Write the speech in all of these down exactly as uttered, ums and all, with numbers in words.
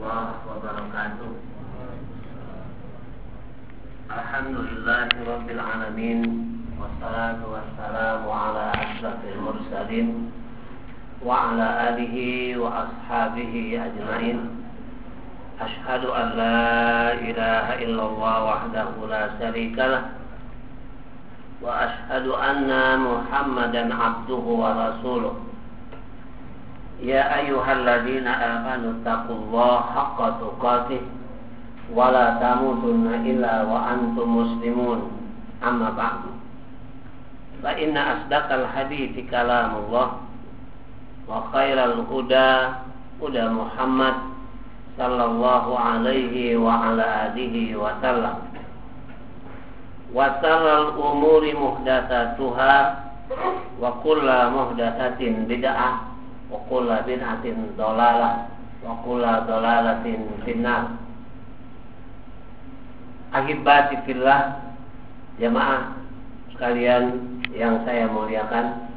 warahmatullahi wabarakatuh. Alhamdulillahirabbil alamin, wassalatu wassalamu ala asyrafil mursalin wa ala alihi wa ashabihi ajmain. Asyhadu an la ilaha illallah wahdahu la syarikalah wa asyhadu anna Muhammadan abduhu wa rasuluh. Ya ayyuhalladzina amanu taqullaha haqqa tuqatih wa la tamutunna illa wa antum muslimun. Amma ba'du. Fa inna asdaqal hadithi kalamullah wa khairal huda huda Muhammad sallallahu alaihi wa ala alihi wa sallam. Wa sarral umuri muhdatsatuha wa kullu muhdatsatin bid'ah wa kullu bid'atin dhalalah wa kullu dhalalatin finnar. Ahibati fillah, jamaah sekalian yang saya muliakan,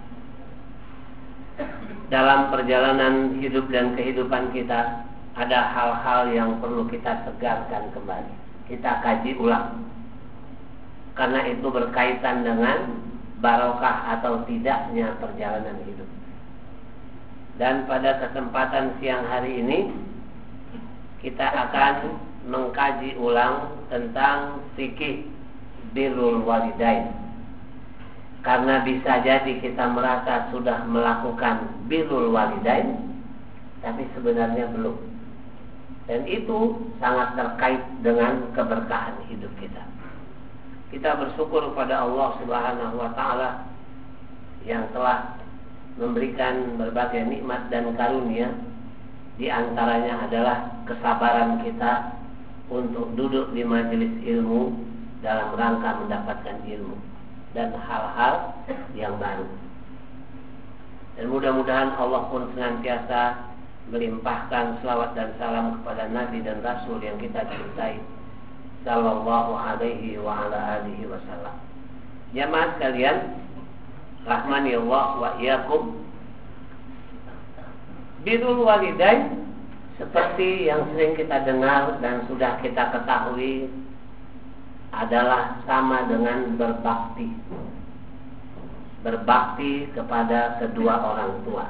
dalam perjalanan hidup dan kehidupan kita ada hal-hal yang perlu kita tegarkan kembali, kita kaji ulang, karena itu berkaitan dengan barokah atau tidaknya perjalanan hidup. Dan pada kesempatan siang hari ini kita akan mengkaji ulang tentang fikih birrul walidain. Karena bisa jadi kita merasa sudah melakukan birrul walidain, tapi sebenarnya belum. Dan itu sangat terkait dengan keberkahan hidup kita. Kita bersyukur kepada Allah Subhanahu wa taala yang telah memberikan berbagai nikmat dan karunia. Di antaranya adalah kesabaran kita untuk duduk di majelis ilmu dalam rangka mendapatkan ilmu dan hal-hal yang baru. Dan mudah-mudahan Allah pun senantiasa melimpahkan selawat dan salam kepada Nabi dan Rasul yang kita cintai, sallallahu alaihi wa ala alihi wasallam. Jamaah sekalian, rahmani Allah wa iyyakum. Birrul walidain seperti yang sering kita dengar dan sudah kita ketahui adalah sama dengan berbakti. Berbakti kepada kedua orang tua.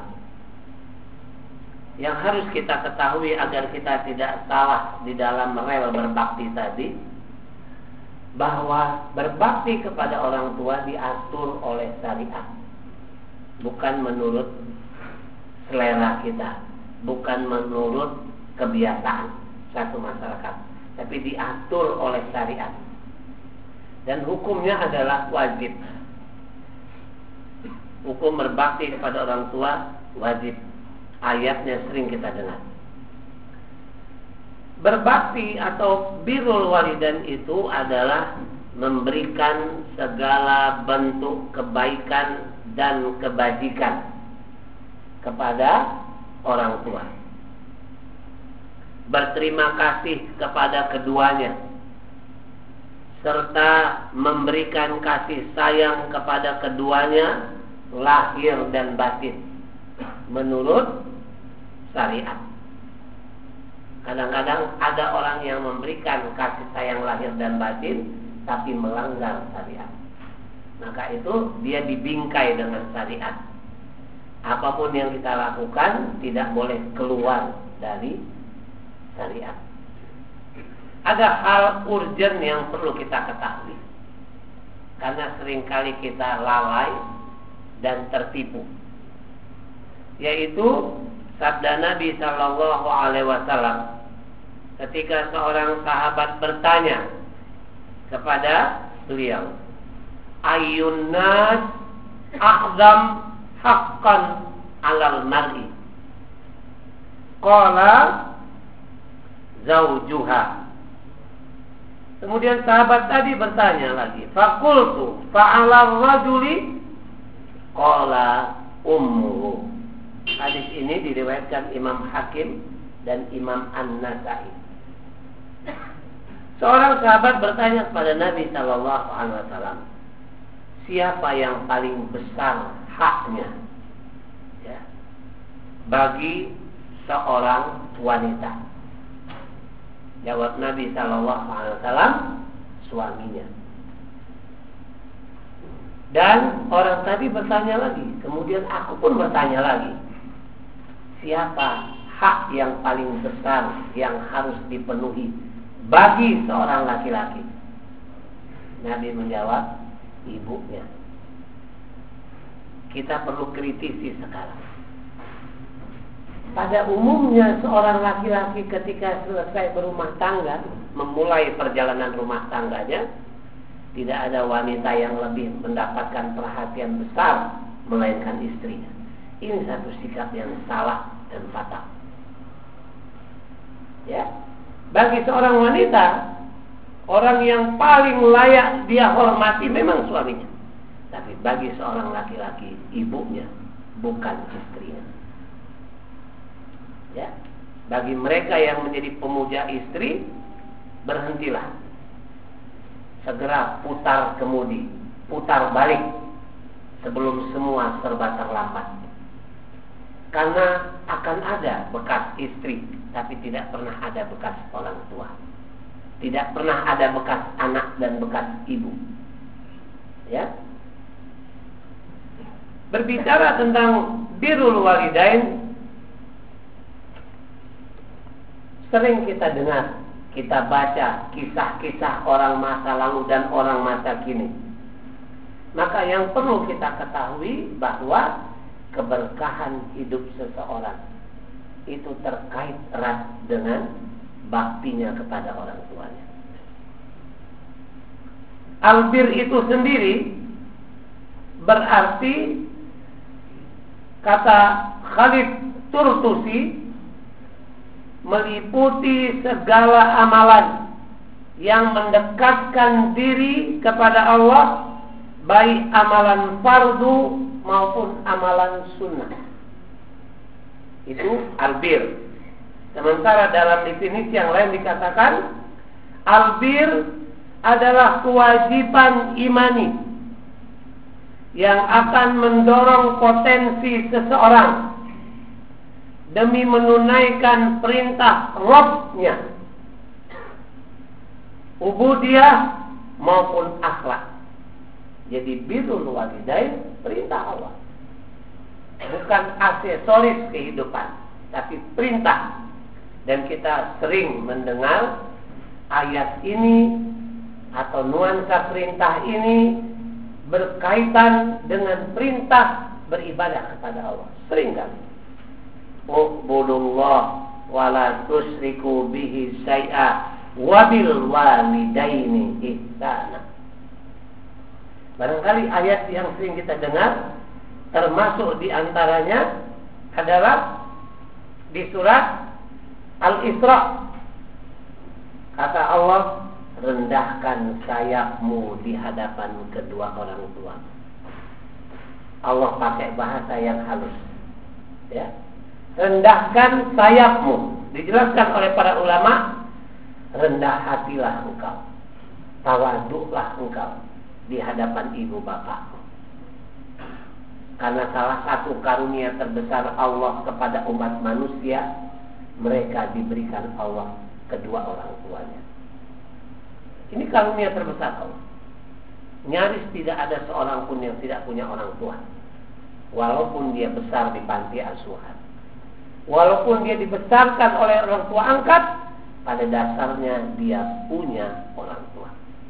Yang harus kita ketahui agar kita tidak salah di dalam rel berbakti tadi, bahwa berbakti kepada orang tua diatur oleh syariat, bukan menurut selera kita, bukan menurut kebiasaan satu masyarakat, tapi diatur oleh syariat. Dan hukumnya adalah wajib. Hukum berbakti kepada orang tua wajib. Ayatnya sering kita dengar. Berbakti atau birrul walidain itu adalah memberikan segala bentuk kebaikan dan kebajikan kepada orang tua. Berterima kasih kepada keduanya, serta memberikan kasih sayang kepada keduanya lahir dan batin menurut syariat. Kadang-kadang ada orang yang memberikan kasih sayang lahir dan batin tapi melanggar syariat. Maka itu dia dibingkai dengan syariat. Apapun yang kita lakukan tidak boleh keluar dari syariat. Ada hal urgen yang perlu kita ketahui, karena seringkali kita lalai dan tertipu, yaitu sabda Nabi Sallallahu Alaihi Wasallam ketika seorang sahabat bertanya kepada beliau, Ayyun nas a'zam haqqan 'alal mar'i? Qala zaujuha. Kemudian sahabat tadi bertanya lagi, faqultu fa'alal rajuli? Qala ummuhu. Hadis ini diriwayatkan Imam Hakim dan Imam An-Nasai. Seorang sahabat bertanya kepada Nabi Sallallahu Alaihi Wasallam, siapa yang paling besar haknya, ya, bagi seorang wanita? Jawab Nabi Shallallahu Alaihi Wasallam, suaminya. Dan orang tadi bertanya lagi, kemudian aku pun bertanya lagi, siapa hak yang paling besar yang harus dipenuhi bagi seorang laki-laki? Nabi menjawab, ibunya. Kita perlu kritisi sekarang. Pada umumnya seorang laki-laki ketika selesai berumah tangga, memulai perjalanan rumah tangganya, tidak ada wanita yang lebih mendapatkan perhatian besar melainkan istrinya. Ini satu sikap yang salah dan fatal. Ya, bagi seorang wanita, orang yang paling layak dia hormati memang suaminya. Tapi bagi seorang laki-laki, ibunya, bukan istrinya. Ya, bagi mereka yang menjadi pemuja istri, berhentilah. Segera putar kemudi, putar balik sebelum semua serba terlambat. Karena akan ada bekas istri, tapi tidak pernah ada bekas orang tua. Tidak pernah ada bekas anak dan bekas ibu. Ya. Berbicara tentang birrul walidain, sering kita dengar, kita baca kisah-kisah orang masa lalu dan orang masa kini. Maka yang perlu kita ketahui bahwa keberkahan hidup seseorang itu terkait erat dengan baktinya kepada orang tuanya. Albir itu sendiri berarti, kata Khalid Turtusi, meliputi segala amalan yang mendekatkan diri kepada Allah, baik amalan fardu maupun amalan sunnah. Itu albir. Sementara dalam definisi yang lain dikatakan, albir adalah kewajiban imani yang akan mendorong potensi seseorang demi menunaikan perintah Rabb-nya, ubudiyah maupun akhlak. Jadi birrul walidain perintah Allah, bukan aksesoris kehidupan, tapi perintah. Dan kita sering mendengar ayat ini atau nuansa perintah ini berkaitan dengan perintah beribadah kepada Allah. Sering kan? Ubudullah wa la tusyriku bihi syai'a wa bil walidaini ihsana. Barangkali ayat yang sering kita dengar, termasuk diantaranya adalah di surat Al-Isra. Kata Allah, rendahkan sayapmu di hadapan kedua orang tua. Allah pakai bahasa yang halus, ya. Rendahkan sayapmu. Dijelaskan oleh para ulama, rendah hatilah engkau, tawaduklah engkau di hadapan ibu bapakmu. Karena salah satu karunia terbesar Allah kepada umat manusia, mereka diberikan Allah kedua orang tuanya. Ini karunia terbesar Allah. Nyaris tidak ada seorang pun yang tidak punya orang tua, walaupun dia besar di panti asuhan, walaupun dia dibesarkan oleh orang tua angkat, pada dasarnya dia punya orang tua.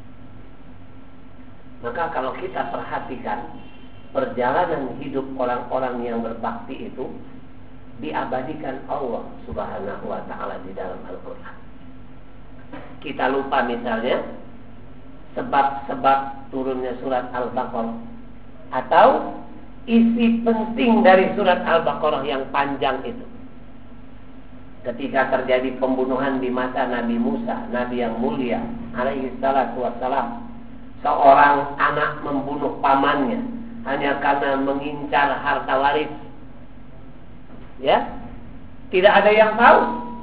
Maka kalau kita perhatikan perjalanan hidup orang-orang yang berbakti itu diabadikan Allah Subhanahu wa ta'ala di dalam Al-Quran. Kita lupa misalnya sebab-sebab turunnya surat Al-Baqarah atau isi penting dari surat Al-Baqarah yang panjang itu. Ketika terjadi pembunuhan di masa Nabi Musa, Nabi yang mulia alaihi salatu wassalam, seorang anak membunuh pamannya hanya karena mengincar harta waris. Ya, tidak ada yang tahu.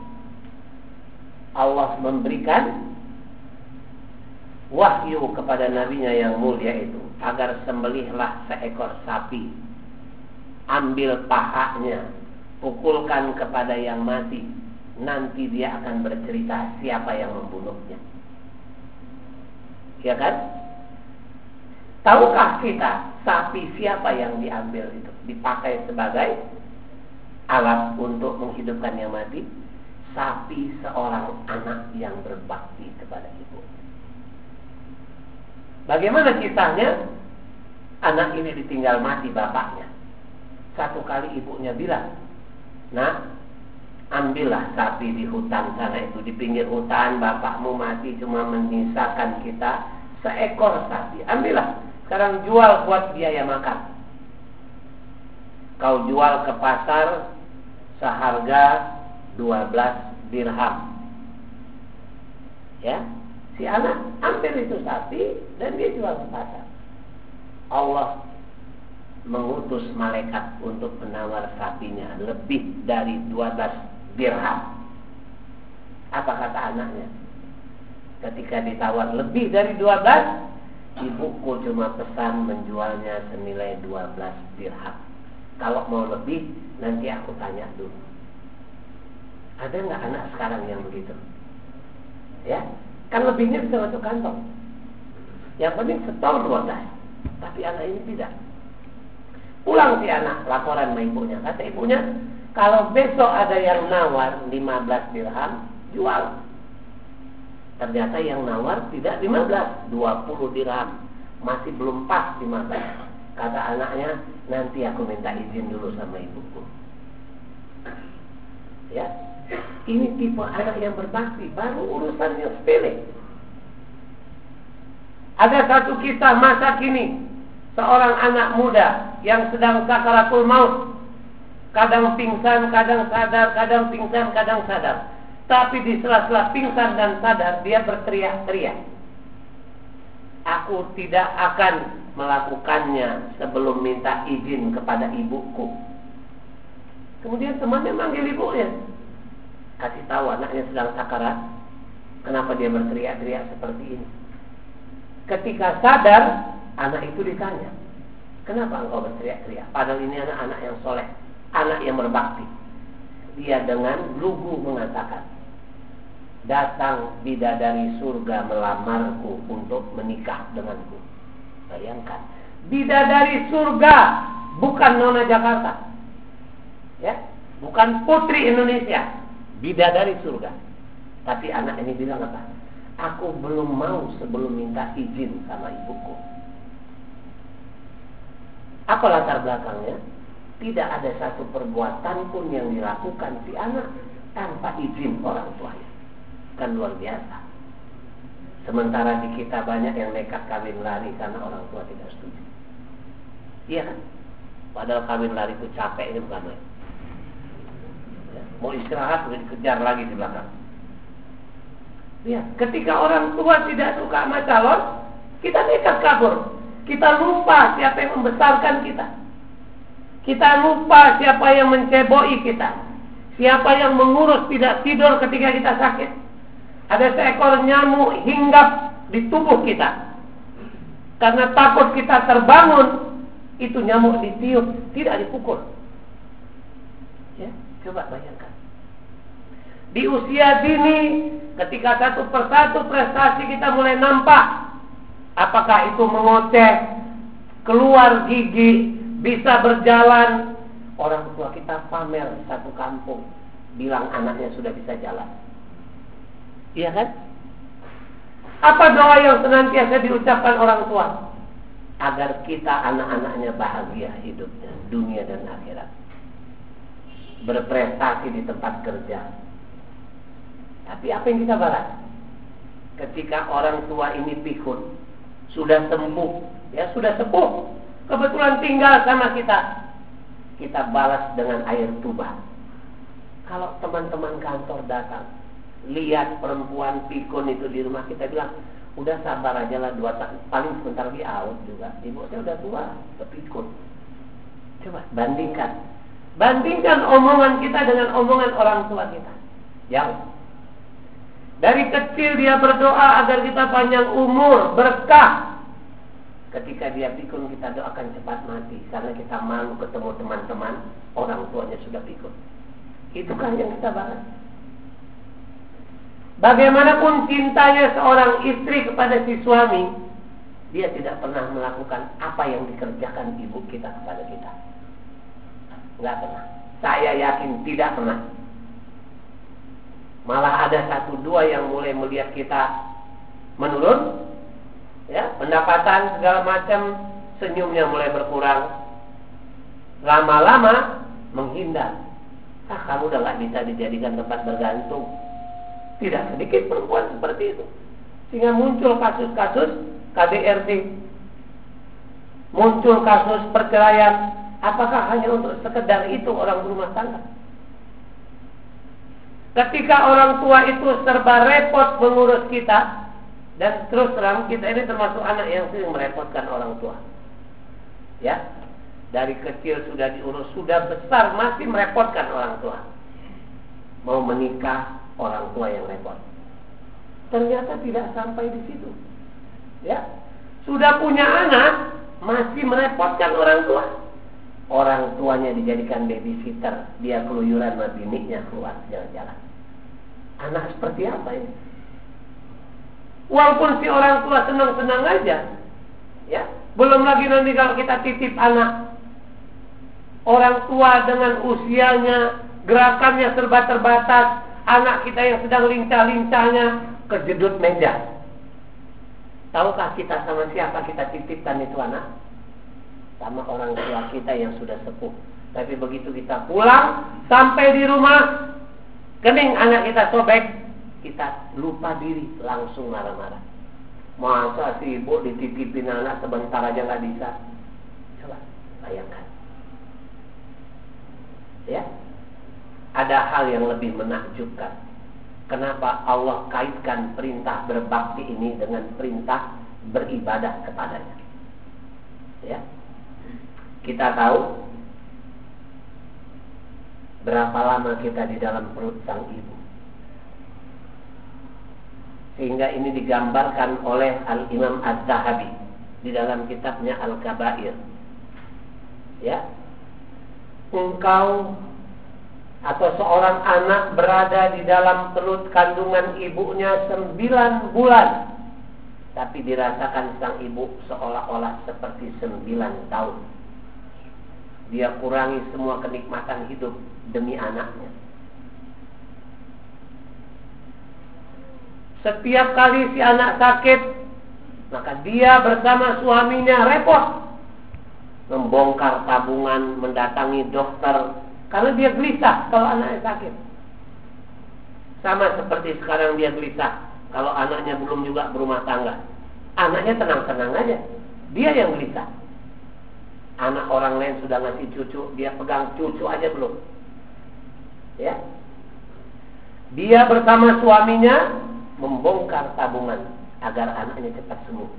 Allah memberikan wahyu kepada nabinya yang mulia itu agar sembelihlah seekor sapi, ambil pahanya, pukulkan kepada yang mati, nanti dia akan bercerita siapa yang membunuhnya. Ya kan? Tahukah kita sapi siapa yang diambil itu? Dipakai sebagai alat untuk menghidupkan yang mati? Sapi seorang anak yang berbakti kepada ibu. Bagaimana kisahnya? Anak ini ditinggal mati bapaknya. Satu kali ibunya bilang, "Nak, ambillah sapi di hutan sana itu, di pinggir hutan bapakmu mati cuma menyisakan kita seekor sapi. Ambillah, sekarang jual buat biaya makan. Kau jual ke pasar seharga dua belas dirham." Ya, si anak ambil itu sapi dan dia jual ke pasar. Allah mengutus malaikat untuk menawar sapinya lebih dari dua belas dirham. Apa kata anaknya? Ketika ditawar lebih dari dua belas, ibuku cuma pesan menjualnya senilai dua belas dirham. Kalau mau lebih, nanti aku tanya dulu. Ada nggak anak sekarang yang begitu? Ya, kan lebihnya bisa masuk kantong. Yang penting setor dua belas. Tapi anak ini tidak. Pulang si anak, laporan sama ibunya. Kata ibunya, kalau besok ada yang nawar lima belas dirham, jual. Ternyata yang nawar tidak lima belas, dua puluh dirham. Masih belum pas lima belas. Kata anaknya, nanti aku minta izin dulu sama ibuku. Ya, ini tipe anak yang berbakti, baru urusan yang sepele. Ada satu kisah masa kini, seorang anak muda yang sedang sakaratul maut, kadang pingsan, kadang sadar, kadang pingsan, kadang sadar. Tapi di sela-sela pingsan dan sadar, dia berteriak-teriak, "Aku tidak akan melakukannya sebelum minta izin kepada ibuku." Kemudian temannya manggil ibunya, kasih tahu anaknya sedang sakarat, kenapa dia berteriak-teriak seperti ini. Ketika sadar, anak itu ditanya, "Kenapa engkau berteriak-teriak? Padahal ini anak-anak yang soleh, anak yang berbakti." Dia dengan lugu mengatakan, "Datang bidadari surga melamarku untuk menikah denganku." Bayangkan, bidadari surga, bukan nona Jakarta, ya, bukan putri Indonesia, bidadari surga. Tapi anak ini bilang apa? "Aku belum mau sebelum minta izin sama ibuku." Apa latar belakangnya? Tidak ada satu perbuatan pun yang dilakukan si anak tanpa izin orang tuanya. Kan luar biasa. Sementara di kita banyak yang nekat kawin lari karena orang tua tidak setuju. Iya kan? Padahal kawin lari itu capek, ini bukan main. Ya, mau istirahat udah dikejar lagi di belakang. Ya, ketika orang tua tidak suka sama calon, kita nekat kabur. Kita lupa siapa yang membesarkan kita. Kita lupa siapa yang menceboi kita. Siapa yang mengurus tidak tidur ketika kita sakit. Ada seekor nyamuk hinggap di tubuh kita. Karena takut kita terbangun, itu nyamuk ditiup, tidak dipukul. Ya, coba bayangkan. Di usia dini, ketika satu persatu prestasi kita mulai nampak, apakah itu mengoceh, keluar gigi, bisa berjalan, orang tua kita pamer satu kampung, bilang anaknya sudah bisa jalan. Iya kan? Apa doa yang senantiasa diucapkan orang tua? Agar kita anak-anaknya bahagia hidupnya, dunia dan akhirat, berprestasi di tempat kerja. Tapi apa yang kita balas? Ketika orang tua ini pikun, sudah sembuh, ya sudah sepuh, kebetulan tinggal sama kita, kita balas dengan air tuba. Kalau teman-teman kantor datang, lihat perempuan pikun itu di rumah, kita bilang, udah sabar aja lah, dua tahun, paling sebentar lagi out juga. Ibu saya udah tua, kepikun. Coba bandingkan, bandingkan omongan kita dengan omongan orang tua kita. Yang dari kecil dia berdoa agar kita panjang umur, berkah. Ketika dia pikun, kita doakan cepat mati, karena kita malu ketemu teman-teman orang tuanya sudah pikun. Itu kan yang kita bahas. Bagaimanapun cintanya seorang istri kepada si suami, dia tidak pernah melakukan apa yang dikerjakan ibu kita kepada kita. Enggak pernah. Saya yakin tidak pernah. Malah ada satu dua yang mulai melihat kita menurun, ya, pendapatan segala macam, senyumnya mulai berkurang. Lama-lama menghindar. Ah, kamu udah gak bisa dijadikan tempat bergantung. Tidak sedikit perempuan seperti itu. Sehingga muncul kasus-kasus K D R T, muncul kasus perceraian. Apakah hanya untuk sekedar itu orang berumah tangga? Ketika orang tua itu serba repot mengurus kita, dan terus terang kita ini termasuk anak yang sering merepotkan orang tua. Ya, dari kecil sudah diurus, sudah besar masih merepotkan orang tua. Mau menikah, orang tua yang repot. Ternyata tidak sampai di situ. Ya, sudah punya anak masih merepotkan orang tua. Orang tuanya dijadikan babysitter, dia keluyuran sama biniknya keluar jalan-jalan. Anak seperti apa ini? Walaupun si orang tua senang-senang aja, ya, belum lagi nanti kalau kita titip anak, orang tua dengan usianya, gerakannya serba terbatas, anak kita yang sedang lincah-lincahnya kejedut meja. Tahukah kita sama siapa kita titipkan itu anak? Sama orang tua kita yang sudah sepuh. Tapi begitu kita pulang, sampai di rumah, kening anak kita sobek, kita lupa diri, langsung marah-marah. Masa si ibu dititipin anak sebentar aja gak bisa? Coba bayangkan. Ya, ada hal yang lebih menakjubkan. Kenapa Allah kaitkan perintah berbakti ini dengan perintah beribadah kepadanya? Ya, kita tahu berapa lama kita di dalam perut sang ibu, sehingga ini digambarkan oleh Al-Imam Az-Zahabi di dalam kitabnya Al-Kabair. Ya, engkau atau seorang anak berada di dalam perut kandungan ibunya sembilan bulan, tapi dirasakan sang ibu seolah-olah seperti sembilan tahun. Dia kurangi semua kenikmatan hidup demi anaknya. Setiap kali si anak sakit, maka dia bersama suaminya repot membongkar tabungan, mendatangi dokter, karena dia gelisah kalau anaknya sakit. Sama seperti sekarang dia gelisah kalau anaknya belum juga berumah tangga. Anaknya tenang-tenang aja, dia yang gelisah. Anak orang lain sudah ngasih cucu, dia pegang cucu aja belum. Ya, dia bersama suaminya membongkar tabungan agar anaknya cepat sembuh.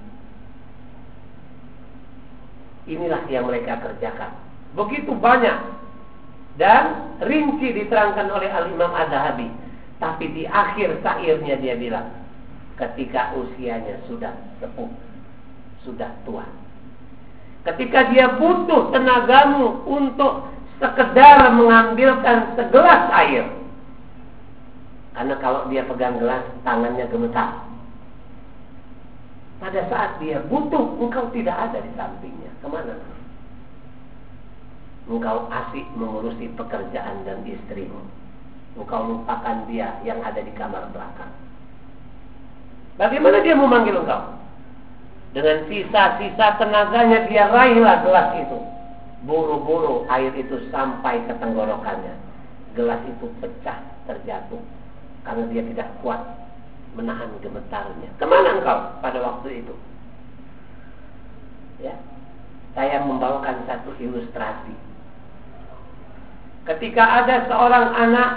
Inilah yang mereka kerjakan. Begitu banyak dan rinci diterangkan oleh Al-Imam Az-Zahabi. Tapi di akhir syairnya dia bilang, ketika usianya sudah sepuh, sudah tua, ketika dia butuh tenagamu untuk sekedar mengambilkan segelas air, karena kalau dia pegang gelas tangannya gemetar. Pada saat dia butuh, engkau tidak ada di sampingnya. Kemana? Engkau asik mengurusi pekerjaan dan istrimu. Engkau lupakan dia yang ada di kamar belakang. Bagaimana dia memanggil engkau? Dengan sisa-sisa tenaganya dia raihlah gelas itu. Buru-buru air itu sampai ke tenggorokannya. Gelas itu pecah, terjatuh, karena dia tidak kuat menahan gemetarnya. Kemana engkau pada waktu itu? Ya, saya membawakan satu ilustrasi. Ketika ada seorang anak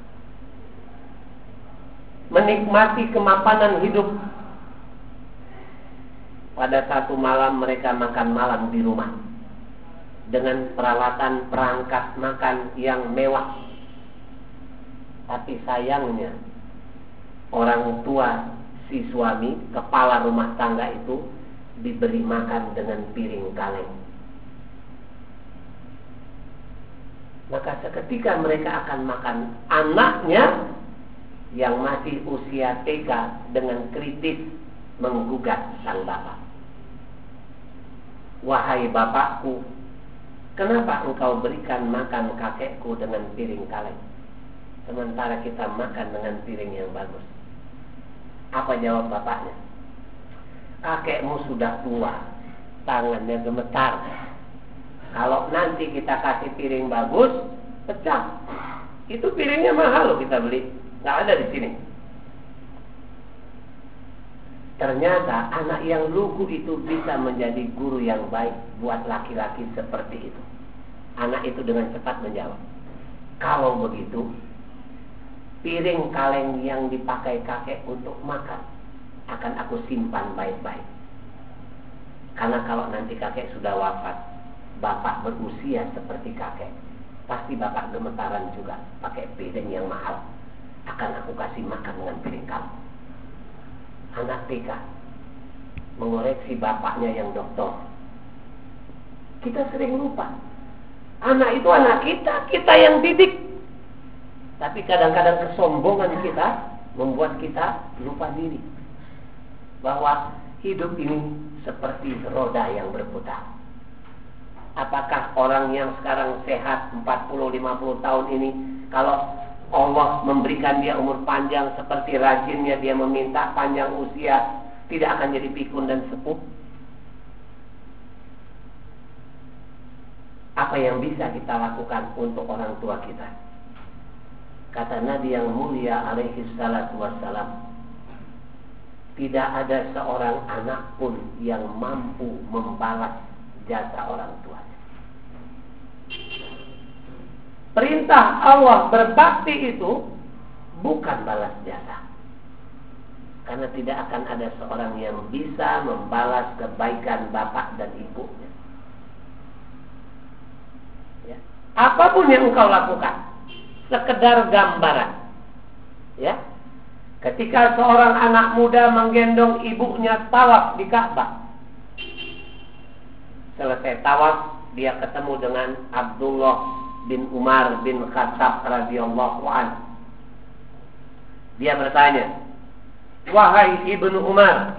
menikmati kemapanan hidup, pada satu malam mereka makan malam di rumah dengan peralatan perangkat makan yang mewah. Tapi sayangnya orang tua si suami, kepala rumah tangga itu, diberi makan dengan piring kaleng. Maka seketika mereka akan makan, anaknya yang masih usia T K dengan kritis menggugat sang bapak. Wahai bapakku, kenapa engkau berikan makan kakekku dengan piring kaleng, sementara kita makan dengan piring yang bagus? Apa jawab bapaknya? Kakekmu sudah tua, tangannya gemetar. Kalau nanti kita kasih piring bagus, pecah. Itu piringnya mahal loh kita beli, nggak ada di sini. Ternyata anak yang lugu itu bisa menjadi guru yang baik buat laki-laki seperti itu. Anak itu dengan cepat menjawab, kalau begitu, piring kaleng yang dipakai kakek untuk makan akan aku simpan baik-baik. Karena kalau nanti kakek sudah wafat, bapak berusia seperti kakek, pasti bapak gemetaran juga pakai piring yang mahal. Akan aku kasih makan dengan piring kamu. Anak T K mengoreksi bapaknya yang doktor. Kita sering lupa, anak itu anak kita, kita yang didik. Tapi kadang-kadang kesombongan kita membuat kita lupa diri bahwa hidup ini seperti roda yang berputar. Apakah orang yang sekarang sehat empat puluh lima puluh tahun ini, kalau Allah memberikan dia umur panjang seperti rajinnya dia meminta panjang usia, tidak akan jadi pikun dan sepuh? Apa yang bisa kita lakukan untuk orang tua kita? Kata Nabi yang mulia alaihi salatu wassalam, tidak ada seorang anak pun yang mampu membalas jasa orang tuanya. Perintah Allah berbakti itu bukan balas jasa, karena tidak akan ada seorang yang bisa membalas kebaikan bapak dan ibunya. Ya. Apapun yang engkau lakukan, sekedar gambaran. Ya, ketika seorang anak muda menggendong ibunya tawaf di Ka'bah, selesai tawaf dia ketemu dengan Abdullah bin Umar bin Khattab radhiyallahu anhu. Dia bertanya, wahai Ibnu Umar,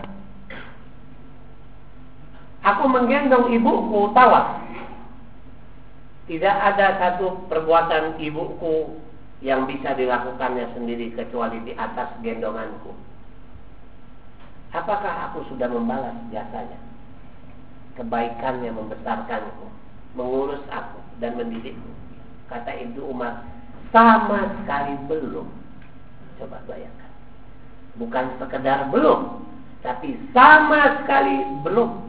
aku menggendong ibuku tawaf. Tidak ada satu perbuatan ibuku yang bisa dilakukannya sendiri kecuali di atas gendonganku. Apakah aku sudah membalas jasanya? Kebaikannya membesarkanku, mengurus aku dan mendidikku. Kata Ibnu Umar, sama sekali belum. Coba bayangkan, bukan sekedar belum, tapi sama sekali belum.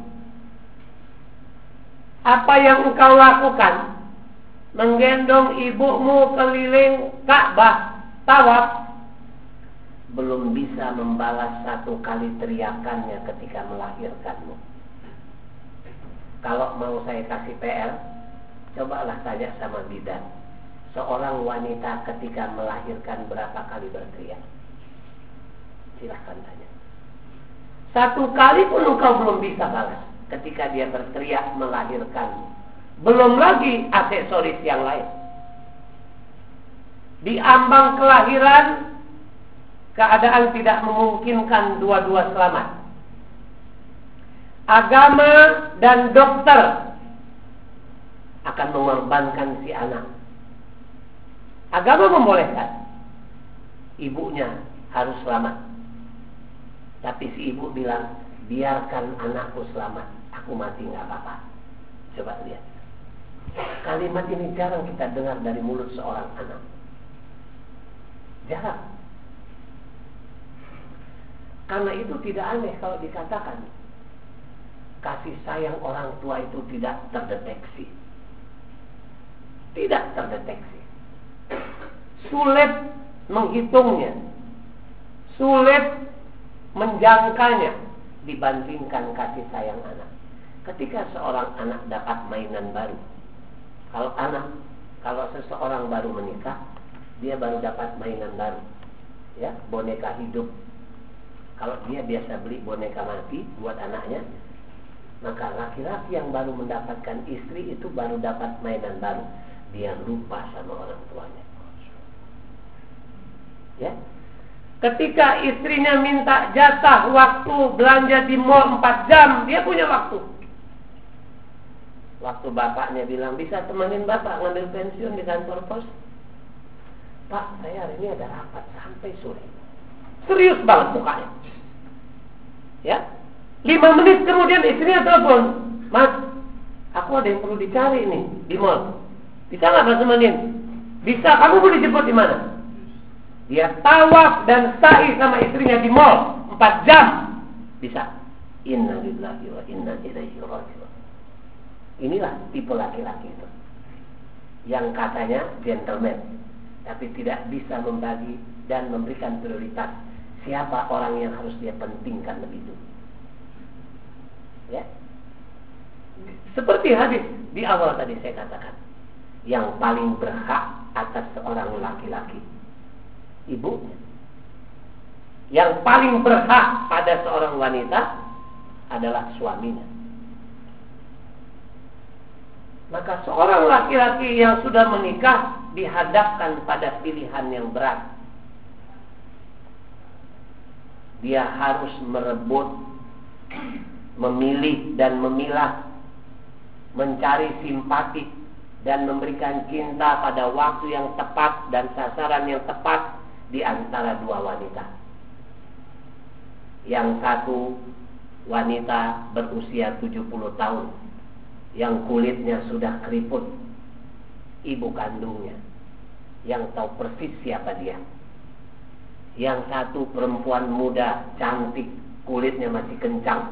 Apa yang engkau lakukan, menggendong ibumu keliling Ka'bah tawaf, belum bisa membalas satu kali teriakannya ketika melahirkanmu. Kalau mau saya kasih P R, cobalah tanya sama bidan, seorang wanita ketika melahirkan berapa kali berteriak? Silahkan tanya. Satu kali pun engkau belum bisa balas ketika dia berteriak melahirkanmu. Belum lagi aksesoris yang lain. Di ambang kelahiran, keadaan tidak memungkinkan dua-dua selamat. Agama dan dokter akan mengorbankan si anak. Agama membolehkan ibunya harus selamat, tapi si ibu bilang, biarkan anakku selamat, aku mati nggak apa-apa. Coba lihat, kalimat ini jarang kita dengar dari mulut seorang anak. Jarang. Karena itu tidak aneh kalau dikatakan kasih sayang orang tua itu tidak terdeteksi. Tidak terdeteksi. Sulit menghitungnya, sulit menjangkanya dibandingkan kasih sayang anak. Ketika seorang anak dapat mainan baru, kalau anak, kalau seseorang baru menikah, dia baru dapat mainan baru, ya, boneka hidup. Kalau dia biasa beli boneka mati buat anaknya, maka laki-laki yang baru mendapatkan istri itu baru dapat mainan baru. Dia lupa sama orang tuanya. Ya, Ketika istrinya minta jatah waktu belanja di mall empat jam, dia punya waktu. Waktu bapaknya bilang, bisa temenin bapak ngambil pensiun di kantor pos? Pak, saya hari ini ada rapat sampai sore. Serius banget mukanya. Ya, lima menit kemudian istrinya telepon, Mas, aku ada yang perlu dicari nih di mall. Bisa nggak Mas temenin? Bisa. Kamu boleh jemput di mana? Dia tawaf dan sa'i sama istrinya di mall empat jam. Bisa. Inna lillahi wa inna ilaihi raji'un. Inilah tipe laki-laki itu, yang katanya gentleman, tapi tidak bisa membagi dan memberikan prioritas siapa orang yang harus dia pentingkan lebih dulu. Ya, seperti hadis di awal tadi saya katakan, yang paling berhak atas seorang laki-laki ibunya. Yang paling berhak pada seorang wanita adalah suaminya. Maka seorang laki-laki yang sudah menikah dihadapkan pada pilihan yang berat. Dia harus merebut, memilih dan memilah, mencari simpati dan memberikan cinta pada waktu yang tepat dan sasaran yang tepat di antara dua wanita. Yang satu wanita berusia tujuh puluh tahun, yang kulitnya sudah keriput, ibu kandungnya, yang tahu persis siapa dia. Yang satu perempuan muda, cantik, kulitnya masih kencang.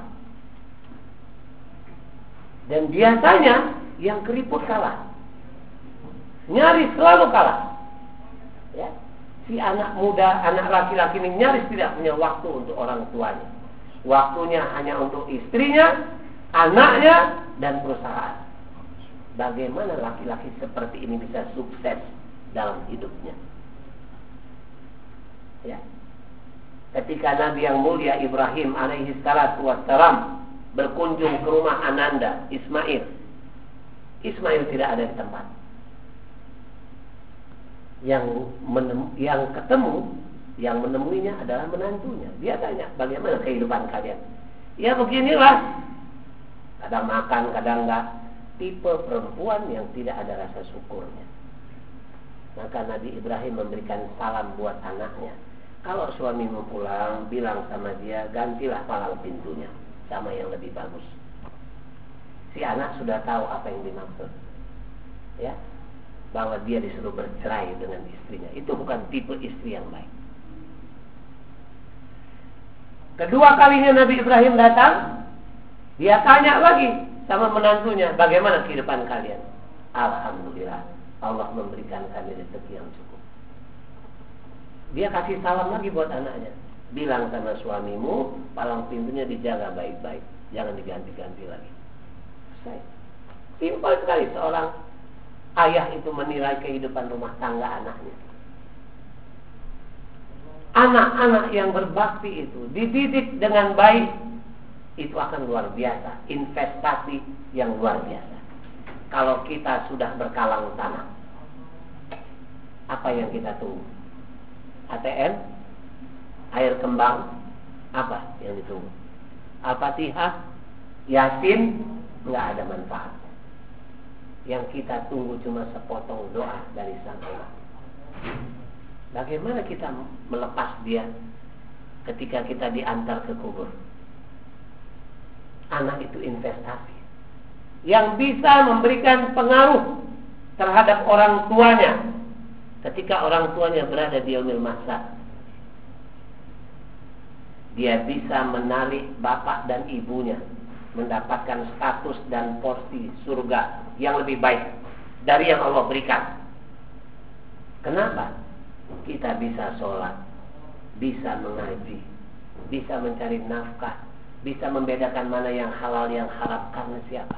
Dan biasanya yang keriput kalah, nyaris selalu kalah. Ya, si anak muda, anak laki-laki ini nyaris tidak punya waktu untuk orang tuanya. Waktunya hanya untuk istrinya, anaknya, dan perusahaan. Bagaimana laki-laki seperti ini bisa sukses dalam hidupnya? Ya. Ketika Nabi yang mulia Ibrahim alaihi salatu wassalam berkunjung ke rumah Ananda Ismail, Ismail tidak ada di tempat. Yang menem, yang ketemu, yang menemuinya adalah menantunya. Dia tanya, bagaimana kehidupan kalian? Ya beginilah, kadang makan, kadang enggak. Tipe perempuan yang tidak ada rasa syukurnya. Maka Nabi Ibrahim memberikan salam buat anaknya. Kalau suamimu pulang, bilang sama dia, gantilah palang pintunya sama yang lebih bagus. Si anak sudah tahu apa yang dimaksud, ya, bahwa dia disuruh bercerai dengan istrinya. Itu bukan tipe istri yang baik. Kedua kalinya Nabi Ibrahim datang, dia tanya lagi sama menantunya, bagaimana kehidupan kalian? Alhamdulillah, Allah memberikan kami rezeki yang cukup. Dia kasih salam lagi buat anaknya, bilang sama suamimu, palang pintunya dijaga baik-baik, jangan diganti-ganti lagi. Simpel sekali seorang ayah itu menilai kehidupan rumah tangga anaknya. Anak-anak yang berbakti itu dididik dengan baik, itu akan luar biasa, investasi yang luar biasa. Kalau kita sudah berkalang tanah, apa yang kita tunggu? A T M, air kembang, apa yang ditunggu? Al-Fatihah, Yasin, nggak ada manfaat. Yang kita tunggu cuma sepotong doa dari Sang Allah. Bagaimana kita melepas dia ketika kita diantar ke kubur? Anak itu investasi yang bisa memberikan pengaruh terhadap orang tuanya ketika orang tuanya berada di yaumil mahsyar. Dia bisa menarik bapak dan ibunya mendapatkan status dan porsi surga yang lebih baik dari yang Allah berikan. Kenapa? Kita bisa sholat, bisa mengaji, bisa mencari nafkah, bisa membedakan mana yang halal yang haram karena siapa?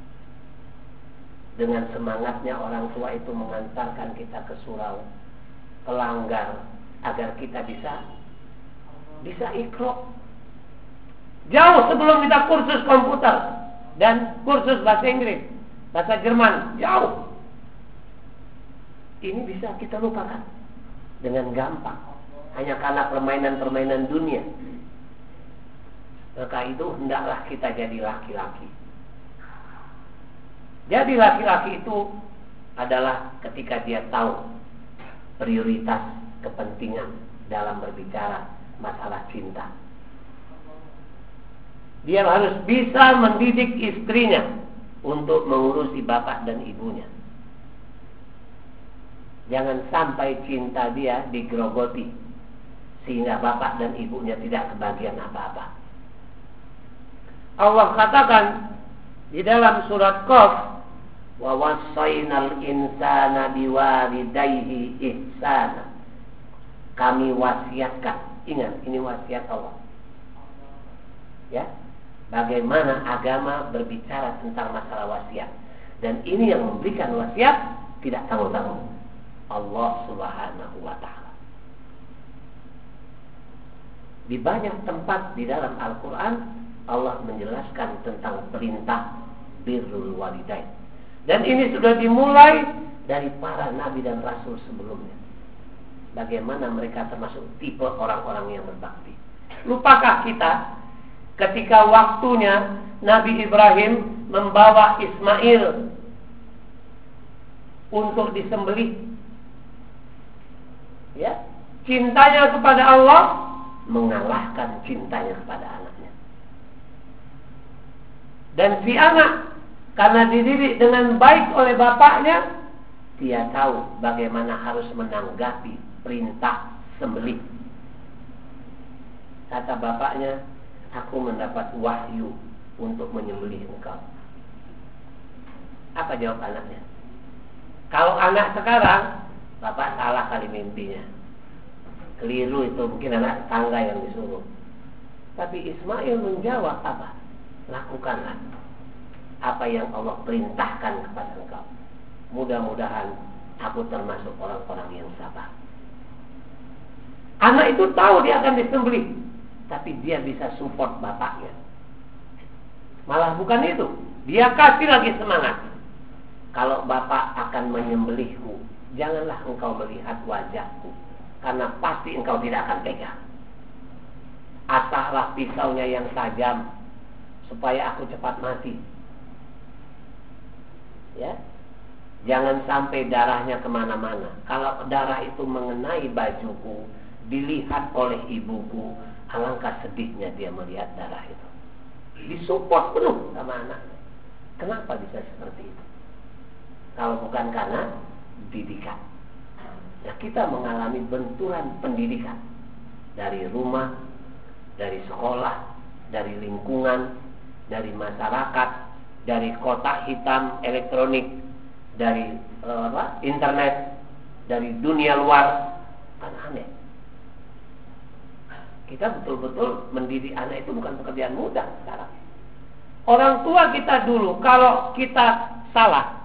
Dengan semangatnya orang tua itu mengantarkan kita ke surau, ke langgar, agar kita bisa bisa ikro. Jauh sebelum kita kursus komputer dan kursus bahasa Inggris, bahasa Jerman, jauh. Ini bisa kita lupakan dengan gampang hanya karena permainan-permainan dunia. Maka itu hendaklah kita jadi laki-laki. Jadi laki-laki itu adalah ketika dia tahu prioritas kepentingan dalam berbicara masalah cinta. Dia harus bisa mendidik istrinya untuk mengurusi bapak dan ibunya. Jangan sampai cinta dia digerogoti sehingga bapak dan ibunya tidak kebagian apa-apa. Allah katakan di dalam surat Qaf, wa wassaynal insana biwalidayhi ihsana. Kami wasiatkan. Ingat, ini wasiat Allah. Ya. Bagaimana agama berbicara tentang masalah wasiat. Dan ini yang memberikan wasiat tidak tanggung-tanggung. Allah Subhanahu wa ta'ala. Di banyak tempat di dalam Al-Quran Allah menjelaskan tentang perintah birrul walidain. Dan ini sudah dimulai dari para nabi dan rasul sebelumnya. Bagaimana mereka termasuk tipe orang-orang yang berbakti. Lupakah kita ketika waktunya Nabi Ibrahim membawa Ismail untuk disembelih, ya, cintanya kepada Allah mengalahkan cintanya kepada anaknya. Dan si anak karena dididik dengan baik oleh bapaknya, dia tahu bagaimana harus menanggapi perintah sembelih. Kata bapaknya, aku mendapat wahyu untuk menyembelih engkau. Apa jawab anaknya? Kalau anak sekarang, bapak salah kali mimpinya. Keliru itu, mungkin anak tangga yang disuruh. Tapi Ismail menjawab apa? Lakukanlah apa yang Allah perintahkan kepada engkau. Mudah-mudahan aku termasuk orang-orang yang sabar. Anak itu tahu dia akan disembelih, tapi dia bisa support bapaknya. Malah bukan itu, dia kasih lagi semangat. Kalau bapak akan menyembelihku, janganlah engkau melihat wajahku, karena pasti engkau tidak akan pegang. Asahlah pisaunya yang tajam, supaya aku cepat mati. Ya, jangan sampai darahnya kemana-mana. Kalau darah itu mengenai bajuku, dilihat oleh ibuku, alangkah sedihnya dia melihat darah itu. Disupport penuh sama anaknya. Kenapa bisa seperti itu? Kalau bukan karena didikan. Nah, kita mengalami benturan pendidikan dari rumah, dari sekolah, dari lingkungan, dari masyarakat, dari kotak hitam elektronik, dari uh, apa, internet, dari dunia luar. Kan aneh. Kita betul-betul mendidik anak itu bukan pekerjaan mudah sekarang. Orang tua kita dulu, kalau kita salah,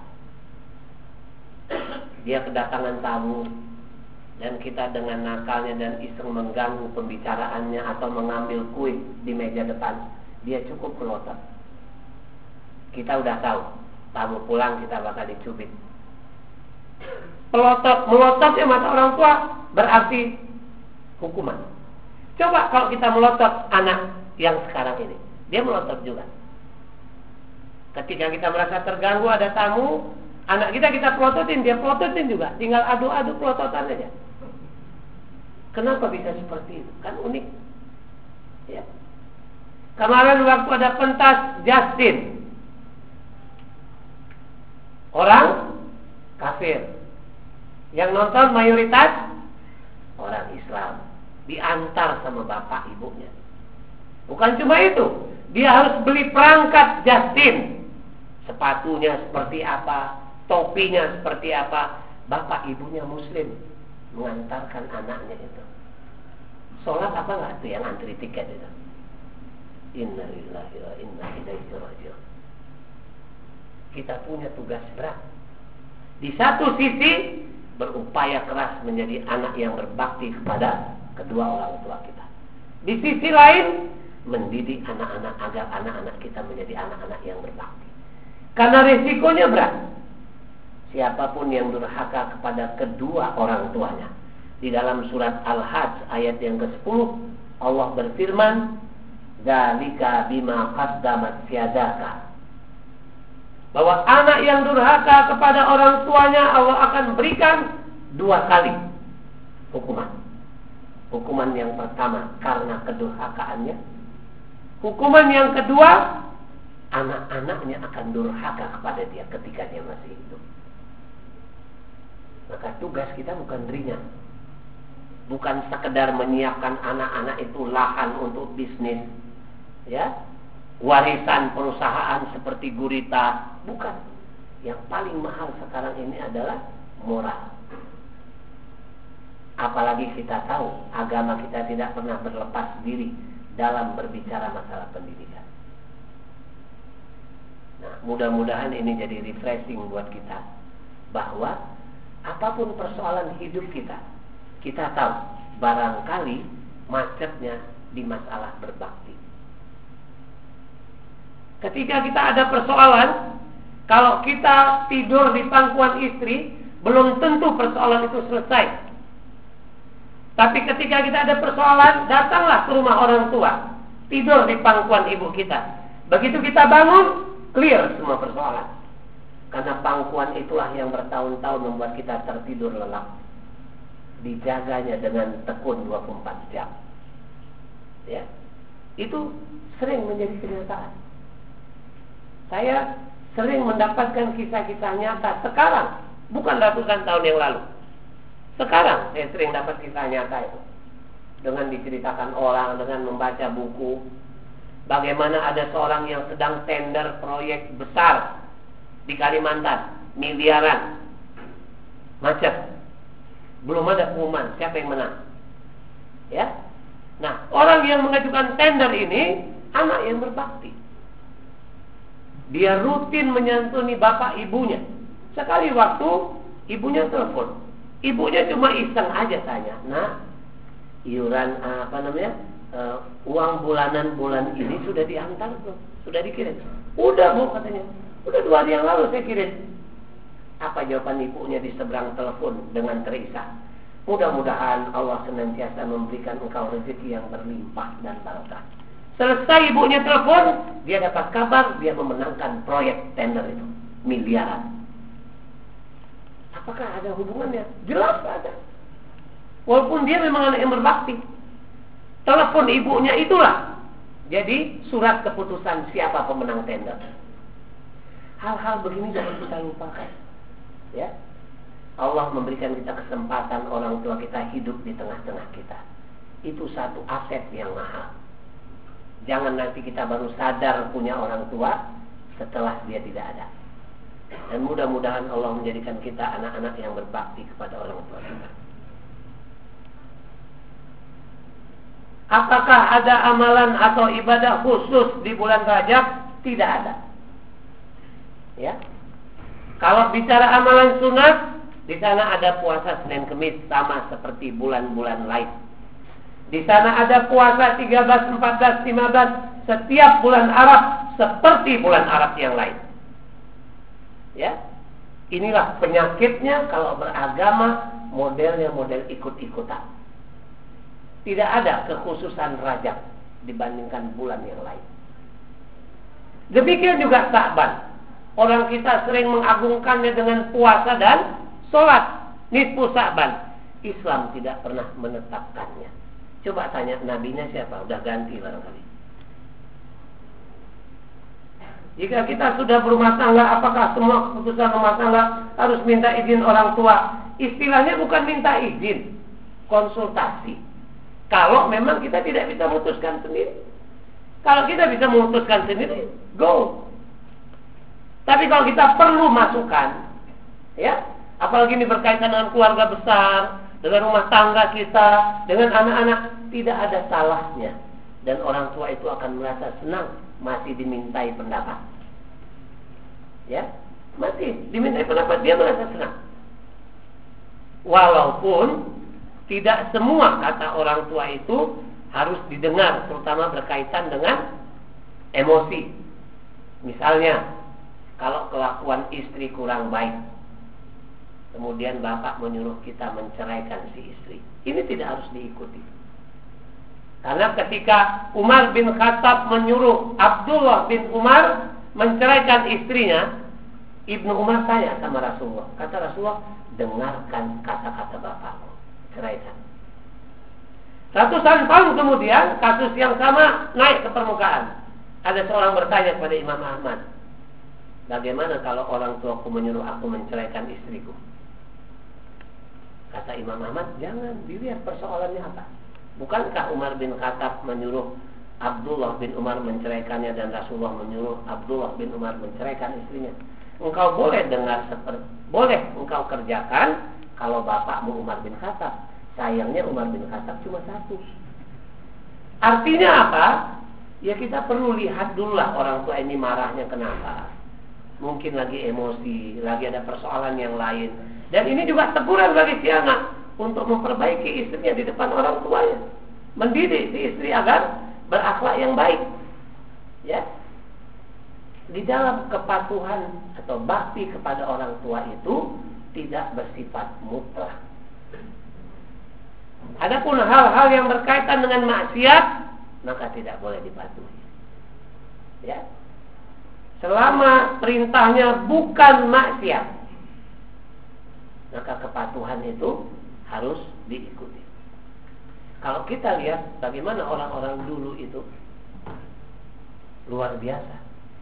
dia kedatangan tamu, dan kita dengan nakalnya dan iseng mengganggu pembicaraannya atau mengambil kue di meja depan, dia cukup melotot. Kita udah tahu, tamu pulang kita bakal dicubit. Pelotot, melototnya mata orang tua berarti hukuman. Coba kalau kita melotot anak yang sekarang ini, dia melotot juga. Ketika kita merasa terganggu ada tamu, anak kita kita pelototin, dia pelototin juga. Tinggal adu-adu pelototan aja. Kenapa bisa seperti itu? Kan unik. Ya. Kemarin waktu ada pentas Justin, orang kafir, yang nonton mayoritas orang Islam, diantar sama bapak ibunya. Bukan cuma itu, dia harus beli perangkat Justin, sepatunya seperti apa, topinya seperti apa. Bapak ibunya muslim, mengantarkan anaknya itu. Sholat apa nggak tuh yang antri tiket itu? Inna lillahi wa inna ilaihi raji'un. Kita punya tugas berat. Di satu sisi berupaya keras menjadi anak yang berbakti kepada kedua orang tua kita. Di sisi lain mendidik anak-anak agar anak-anak kita menjadi anak-anak yang berbakti. Karena risikonya berat. Siapapun yang durhaka kepada kedua orang tuanya, Di dalam surat Al-Hajj ayat yang kesepuluh Allah berfirman, "Dzalika bima qaddamat yadaka." Bahwa anak yang durhaka kepada orang tuanya Allah akan berikan dua kali hukuman. Hukuman yang pertama karena kedurhakaannya. Hukuman yang kedua, anak-anaknya akan durhaka kepada dia ketika dia masih hidup. Maka tugas kita bukan ringan. Bukan sekedar menyiapkan anak-anak itu lahan untuk bisnis, ya, warisan perusahaan seperti gurita, bukan. Yang paling mahal sekarang ini adalah moral. Apalagi kita tahu agama kita tidak pernah berlepas diri dalam berbicara masalah pendidikan. Nah, mudah-mudahan ini jadi refreshing buat kita, bahwa apapun persoalan hidup kita, kita tahu barangkali macetnya di masalah berbakti. Ketika kita ada persoalan, kalau kita tidur di pangkuan istri, belum tentu persoalan itu selesai. Tapi ketika kita ada persoalan, datanglah ke rumah orang tua, tidur di pangkuan ibu kita. Begitu kita bangun, clear semua persoalan. Karena pangkuan itulah yang bertahun-tahun membuat kita tertidur lelap. Dijaganya dengan tekun dua puluh empat jam. Ya. Itu sering menjadi kenyataan. Saya sering mendapatkan kisah-kisah nyata sekarang, bukan ratusan tahun yang lalu. Sekarang saya sering dapat kisah nyata itu, dengan diceritakan orang, dengan membaca buku. Bagaimana ada seorang yang sedang tender proyek besar di Kalimantan, miliaran, macet. Belum ada pengumuman siapa yang menang. Ya. Nah, orang yang mengajukan tender ini anak yang berbakti. Dia rutin menyantuni bapak ibunya. Sekali waktu ibunya telepon. Ibunya cuma iseng aja tanya, "Nah, iuran apa namanya? Uh, uang bulanan bulan ini sudah diantar belum? Sudah dikirim?" "Udah, Bu," katanya. "Udah dua hari yang lalu saya kirim." Apa jawaban ibunya di seberang telepon dengan terisak? "Mudah-mudahan Allah senantiasa memberikan engkau rezeki yang berlimpah dan barokah." Selesai ibunya telepon, dia dapat kabar dia memenangkan proyek tender itu, miliaran. Apakah ada hubungannya? Jelas ada. Walaupun dia memang anak yang berbakti, telepon ibunya itulah jadi surat keputusan siapa pemenang tender. Hal-hal begini jangan kita lupakan. Ya, Allah memberikan kita kesempatan orang tua kita hidup di tengah-tengah kita. Itu satu aset yang mahal. Jangan nanti kita baru sadar punya orang tua setelah dia tidak ada. Dan mudah-mudahan Allah menjadikan kita anak-anak yang berbakti kepada orang tua kita. Apakah ada amalan atau ibadah khusus di bulan Rajab? Tidak ada. Ya. Kalau bicara amalan sunat, di sana ada puasa Senin Kemis sama seperti bulan-bulan lain. Di sana ada puasa tiga belas, empat belas, lima belas setiap bulan Arab seperti bulan Arab yang lain. Ya. Inilah penyakitnya kalau beragama modelnya model ikut-ikutan. Tidak ada kekhususan Rajab dibandingkan bulan yang lain. Demikian juga Sa'ban. Orang kita sering mengagungkannya dengan puasa dan sholat nisfu Sa'ban. Islam tidak pernah menetapkannya. Coba tanya nabinya siapa? Udah ganti barangkali. Jika kita sudah berumah tangga, apakah semua keputusan rumah tangga harus minta izin orang tua? Istilahnya bukan minta izin, konsultasi. Kalau memang kita tidak bisa memutuskan sendiri. Kalau kita bisa memutuskan sendiri, go. Tapi kalau kita perlu masukan, ya, apalagi ini berkaitan dengan keluarga besar, dengan rumah tangga kita, dengan anak-anak, tidak ada salahnya. Dan orang tua itu akan merasa senang masih dimintai pendapat. Ya, masih dimintai pendapat, dia merasa senang. Walaupun tidak semua kata orang tua itu harus didengar, terutama berkaitan dengan emosi. Misalnya, kalau kelakuan istri kurang baik, kemudian bapak menyuruh kita menceraikan si istri. Ini tidak harus diikuti. Karena ketika Umar bin Khattab menyuruh Abdullah bin Umar menceraikan istrinya, Ibnu Umar tanya sama Rasulullah. Kata Rasulullah, dengarkan kata-kata bapakmu, ceraikan. Ratusan tahun kemudian, kasus yang sama naik ke permukaan. Ada seorang bertanya kepada Imam Ahmad, bagaimana kalau orang tuaku menyuruh aku menceraikan istriku? Kata Imam Ahmad, jangan, dilihat persoalannya apa. Bukankah Umar bin Khattab menyuruh Abdullah bin Umar menceraikannya dan Rasulullah menyuruh Abdullah bin Umar menceraikan istrinya? Engkau boleh dengar seperti, boleh engkau kerjakan kalau bapakmu Umar bin Khattab. Sayangnya Umar bin Khattab cuma satu. Artinya apa? Ya kita perlu lihat dulu lah orang tua ini marahnya kenapa. Mungkin lagi emosi, lagi ada persoalan yang lain. Dan ini juga teguran bagi si anak untuk memperbaiki istrinya di depan orang tuanya, mendidik si istri agar berakhlak yang baik. Ya, di dalam kepatuhan atau bakti kepada orang tua itu tidak bersifat mutlak. Adapun hal-hal yang berkaitan dengan maksiat, maka tidak boleh dipatuhi. Ya, selama perintahnya bukan maksiat, maka kepatuhan itu harus diikuti. Kalau kita lihat bagaimana orang-orang dulu itu luar biasa.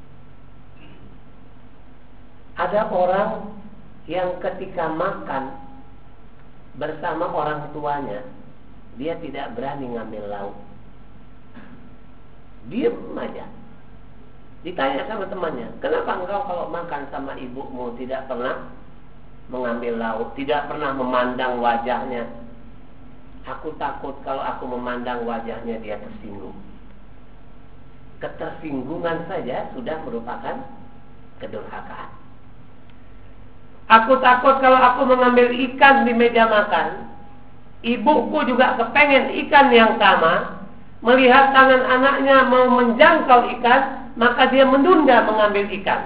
Ada orang yang ketika makan bersama orang tuanya, dia tidak berani ngambil lauk. Diam aja. Ditanya sama temannya, kenapa engkau kalau makan sama ibumu tidak pernah mengambil lauk, tidak pernah memandang wajahnya? Aku takut kalau aku memandang wajahnya dia tersinggung. Ketersinggungan saja sudah merupakan kedurhakaan. Aku takut kalau aku mengambil ikan di meja makan, ibuku juga kepengen ikan yang sama. Melihat tangan anaknya mau menjangkau ikan, maka dia menunda mengambil ikan.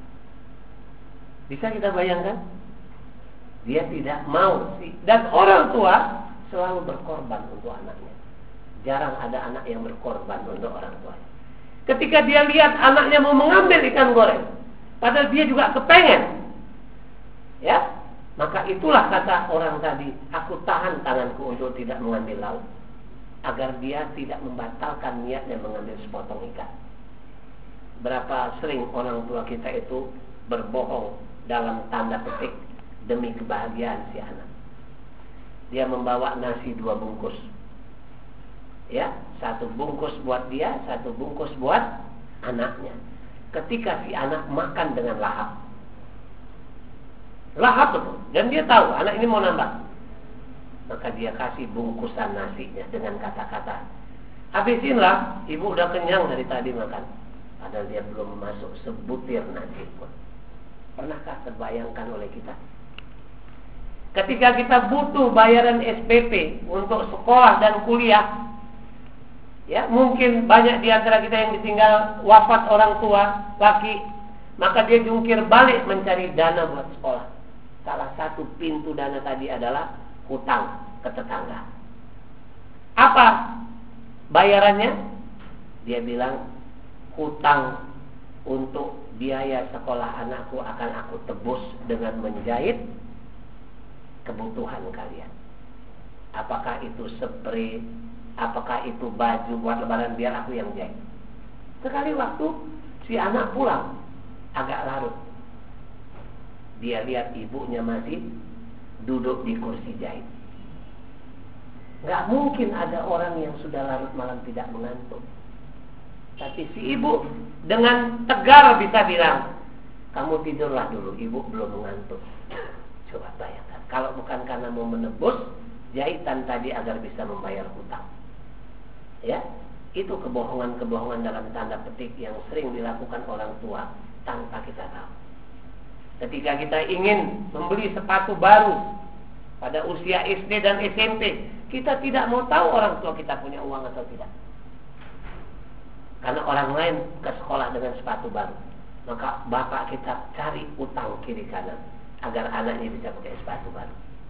Bisa kita bayangkan? Dia tidak mau sih. Dan orang tua selalu berkorban untuk anaknya. Jarang ada anak yang berkorban untuk orang tuanya. Ketika dia lihat anaknya mau mengambil ikan goreng, padahal dia juga kepengen, ya, maka itulah kata orang tadi, aku tahan tanganku untuk tidak mengambil lauk, agar dia tidak membatalkan niatnya mengambil sepotong ikan. Berapa sering orang tua kita itu berbohong dalam tanda petik demi kebahagiaan si anak. Dia membawa nasi dua bungkus, ya, satu bungkus buat dia, satu bungkus buat anaknya. Ketika si anak makan dengan lahap, lahap betul, dan dia tahu anak ini mau nambah, maka dia kasih bungkusan nasinya dengan kata-kata, habisinlah, ibu udah kenyang dari tadi makan. Padahal dia belum masuk sebutir nasi pun. Pernahkah terbayangkan oleh kita? Ketika kita butuh bayaran S P P untuk sekolah dan kuliah, ya, mungkin banyak di antara kita yang ditinggal wafat orang tua laki, maka dia jungkir balik mencari dana buat sekolah. Salah satu pintu dana tadi adalah hutang ke tetangga. Apa bayarannya? Dia bilang, hutang untuk biaya sekolah anakku akan aku tebus dengan menjahit kebutuhan kalian. Apakah itu spray, apakah itu baju buat lebaran, biar aku yang jahit. Sekali waktu si anak pulang agak larut, dia lihat ibunya masih duduk di kursi jahit. Gak mungkin ada orang yang sudah larut malam tidak mengantuk. Tapi si ibu dengan tegar bisa bilang, kamu tidurlah dulu, ibu belum mengantuk. Coba bayangkan, kalau bukan karena mau menebus jahitan tadi agar bisa membayar hutang. Ya, itu kebohongan-kebohongan dalam tanda petik yang sering dilakukan orang tua tanpa kita tahu. Ketika kita ingin membeli sepatu baru pada usia S D dan S M P, kita tidak mau tahu orang tua kita punya uang atau tidak. Karena orang lain ke sekolah dengan sepatu baru, maka bapak kita cari utang kiri kanan agar anaknya bisa pakai sepatu baru.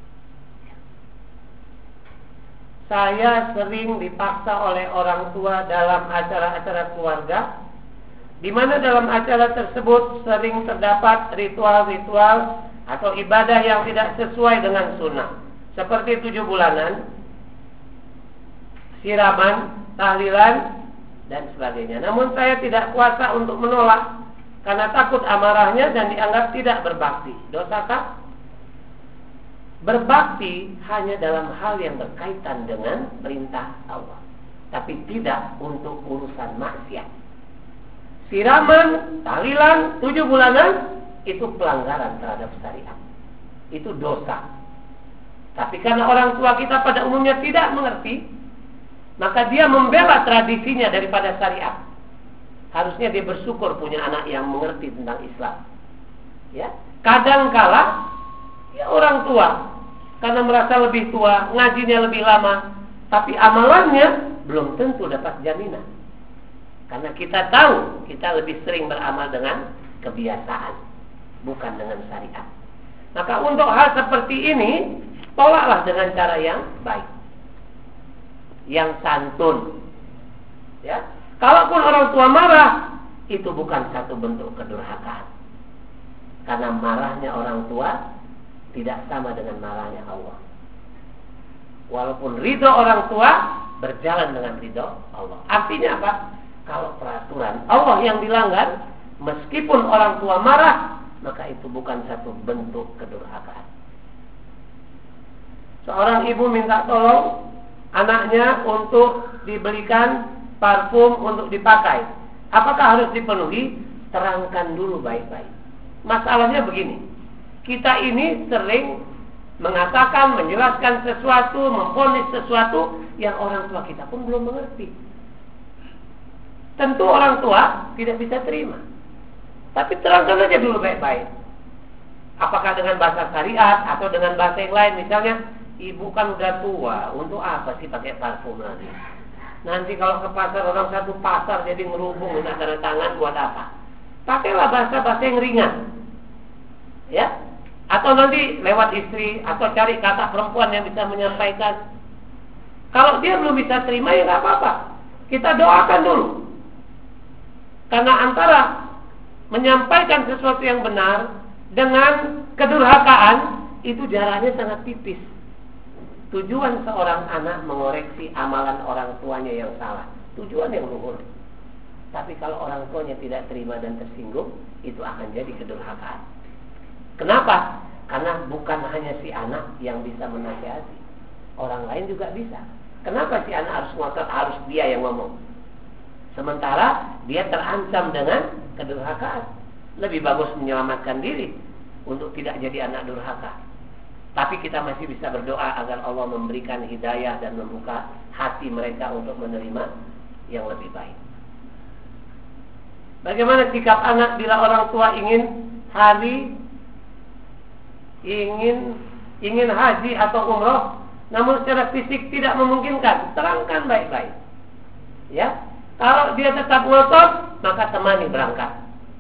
Saya sering dipaksa oleh orang tua dalam acara-acara keluarga, di mana dalam acara tersebut sering terdapat ritual-ritual atau ibadah yang tidak sesuai dengan sunnah, seperti tujuh bulanan, siraman, tahlilan, dan sebagainya. Namun saya tidak kuasa untuk menolak karena takut amarahnya dan dianggap tidak berbakti. Dosakah? Berbakti hanya dalam hal yang berkaitan dengan perintah Allah, tapi tidak untuk urusan maksiat. Siraman, tahlilan, tujuh bulanan itu pelanggaran terhadap syariat. Itu dosa. Tapi karena orang tua kita pada umumnya tidak mengerti, maka dia membela tradisinya daripada syariat. Harusnya dia bersyukur punya anak yang mengerti tentang Islam. Ya, kadangkala ya orang tua karena merasa lebih tua, ngajinya lebih lama, tapi amalannya belum tentu dapat jaminan. Karena kita tahu kita lebih sering beramal dengan kebiasaan, bukan dengan syariat. Maka untuk hal seperti ini, tolaklah dengan cara yang baik, yang santun. Ya, kalaupun orang tua marah, itu bukan satu bentuk kedurhakaan. Karena marahnya orang tua tidak sama dengan marahnya Allah. Walaupun ridho orang tua berjalan dengan ridho Allah. Artinya apa? Kalau peraturan Allah yang dilanggar, meskipun orang tua marah, maka itu bukan satu bentuk kedurhakaan. Seorang ibu minta tolong anaknya untuk dibelikan parfum untuk dipakai. Apakah harus dipenuhi? Terangkan dulu baik-baik. Masalahnya begini, kita ini sering mengatakan, menjelaskan sesuatu, memvonis sesuatu yang orang tua kita pun belum mengerti. Tentu orang tua tidak bisa terima, tapi terangkan saja dulu baik-baik. Apakah dengan bahasa syariat atau dengan bahasa yang lain. Misalnya, ibu kan udah tua, untuk apa sih pakai parfum lagi? Nanti kalau ke pasar, orang satu pasar jadi ngerubung, minta tanda tangan, buat apa? Pakailah bahasa-bahasa yang ringan, ya. Atau nanti lewat istri, atau cari kakak perempuan yang bisa menyampaikan. Kalau dia belum bisa terima, ya nggak apa-apa. Kita doakan dulu. Karena antara menyampaikan sesuatu yang benar dengan kedurhakaan, itu jaraknya sangat tipis. Tujuan seorang anak mengoreksi amalan orang tuanya yang salah, tujuan yang luhur. Tapi kalau orang tuanya tidak terima dan tersinggung, itu akan jadi kedurhakaan. Kenapa? Karena bukan hanya si anak yang bisa menasihati, orang lain juga bisa. Kenapa si anak harus ngotot, harus dia yang ngomong? Sementara dia terancam dengan kedurhakaan. Lebih bagus menyelamatkan diri untuk tidak jadi anak durhaka. Tapi kita masih bisa berdoa agar Allah memberikan hidayah dan membuka hati mereka untuk menerima yang lebih baik. Bagaimana sikap anak bila orang tua ingin hari ingin ingin haji atau umroh, namun secara fisik tidak memungkinkan? Terangkan baik-baik. Ya, kalau dia tetap ngotot, maka temani berangkat.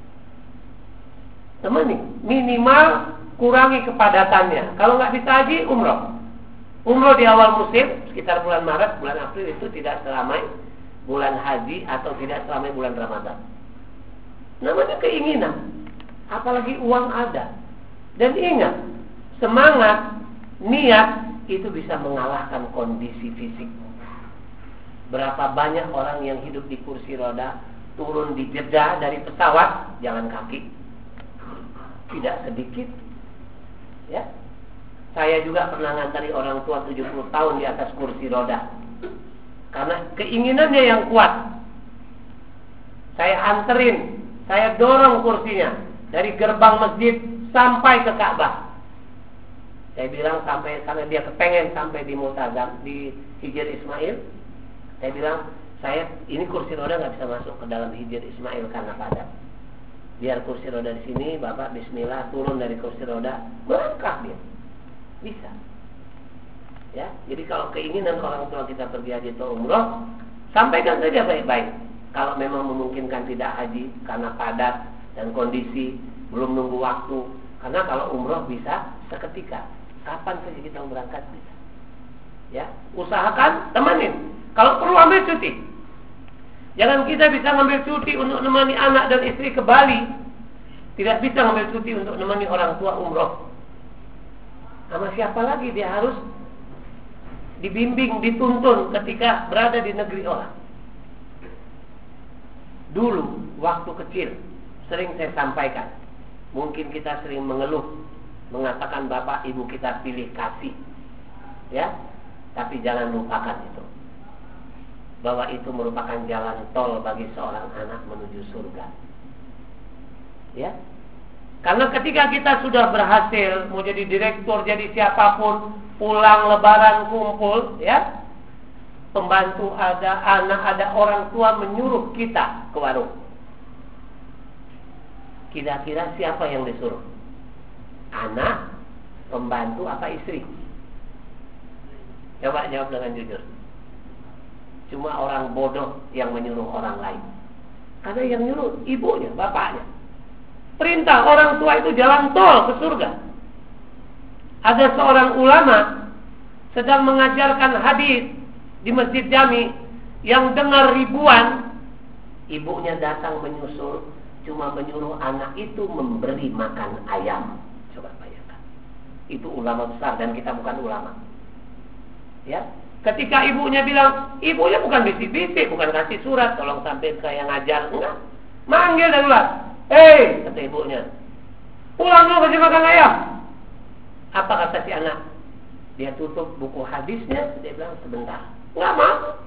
Temani, minimal kurangi kepadatannya. Kalau nggak bisa haji, umroh. Umroh di awal musim, sekitar bulan Maret, bulan April, itu tidak seramai bulan haji atau tidak seramai bulan Ramadan. Namanya keinginan, apalagi uang ada. Dan ingat, semangat, niat itu bisa mengalahkan kondisi fisik. Berapa banyak orang yang hidup di kursi roda, turun di Jeddah dari pesawat, jalan kaki. Tidak sedikit. Ya, saya juga pernah ngantari orang tua tujuh puluh tahun di atas kursi roda. Karena keinginannya yang kuat. Saya anterin, saya dorong kursinya dari gerbang masjid sampai ke Ka'bah. Saya bilang sampai, karena dia kepengen sampai di Multazam, di Hijr Ismail. Saya bilang, saya ini kursi roda nggak bisa masuk ke dalam Hijr Ismail karena padat. Biar kursi roda di sini, Bapak bismillah turun dari kursi roda, melangkah dia. Bisa. Ya, jadi kalau keinginan orang tua kita pergi haji atau umroh, sampaikan saja baik-baik. Kalau memang memungkinkan tidak haji karena padat dan kondisi, belum nunggu waktu, Karena kalau umroh bisa seketika, kapan saja kita berangkat bisa. Ya, usahakan temanin. Kalau perlu ambil cuti. Jangan kita bisa ngambil cuti untuk nemani anak dan istri ke Bali, tidak bisa ngambil cuti untuk nemani orang tua umroh. Sama siapa lagi dia harus dibimbing, dituntun ketika berada di negeri orang. Dulu waktu kecil sering saya sampaikan, mungkin kita sering mengeluh, mengatakan bapak ibu kita pilih kasih, ya, tapi jangan lupakan itu, bahwa itu merupakan jalan tol bagi seorang anak menuju surga, ya. Karena ketika kita sudah berhasil mau jadi direktur, jadi siapapun, pulang lebaran kumpul, ya, pembantu ada, anak ada, orang tua menyuruh kita ke warung. Kira-kira siapa yang disuruh? Anak, pembantu, apa istri? Coba jawab dengan jujur. Cuma orang bodoh yang menyuruh orang lain. Karena yang nyuruh ibunya, bapaknya. Perintah orang tua itu jalan tol ke surga. Ada seorang ulama sedang mengajarkan hadis di Masjid Jami, yang dengar ribuan, ibunya datang menyusul, cuma menyuruh anak itu memberi makan ayam. Coba bayangkan. Itu ulama besar dan kita bukan ulama. Ya, ketika ibunya bilang, ibunya bukan bisik-bisik, bukan kasih surat, tolong sampai ke yang ngajar, enggak. Manggil darurat. Hei, kata ibunya, pulang dulu kasih makan ayam. Apa kata si anak? Dia tutup buku hadisnya, dia bilang sebentar. Enggak mau.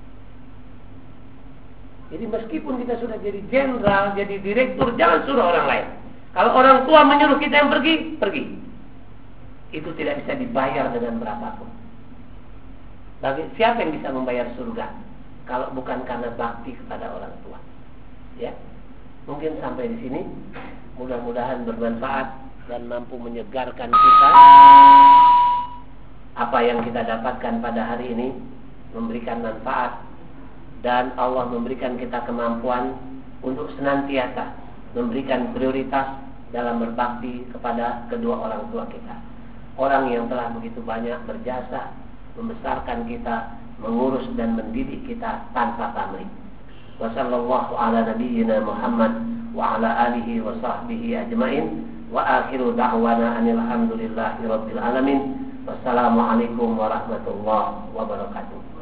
Jadi meskipun kita sudah jadi jenderal, jadi direktur, jangan suruh orang lain. Kalau orang tua menyuruh kita yang pergi, pergi. Itu tidak bisa dibayar dengan berapapun. Bagi siapa yang bisa membayar surga kalau bukan karena bakti kepada orang tua? Ya. Mungkin sampai di sini, mudah-mudahan bermanfaat dan mampu menyegarkan kita. Apa yang kita dapatkan pada hari ini memberikan manfaat, dan Allah memberikan kita kemampuan untuk senantiasa memberikan prioritas dalam berbakti kepada kedua orang tua kita. Orang yang telah begitu banyak berjasa membesarkan kita, mengurus dan mendidik kita tanpa pamrih. Wa sallallahu ala nabiyyina Muhammad wa ala alihi wa sahbihi ajmain. Wa akhiru da'wana anil hamdulillahi rabbil alamin. Wassalamualaikum warahmatullahi wabarakatuh.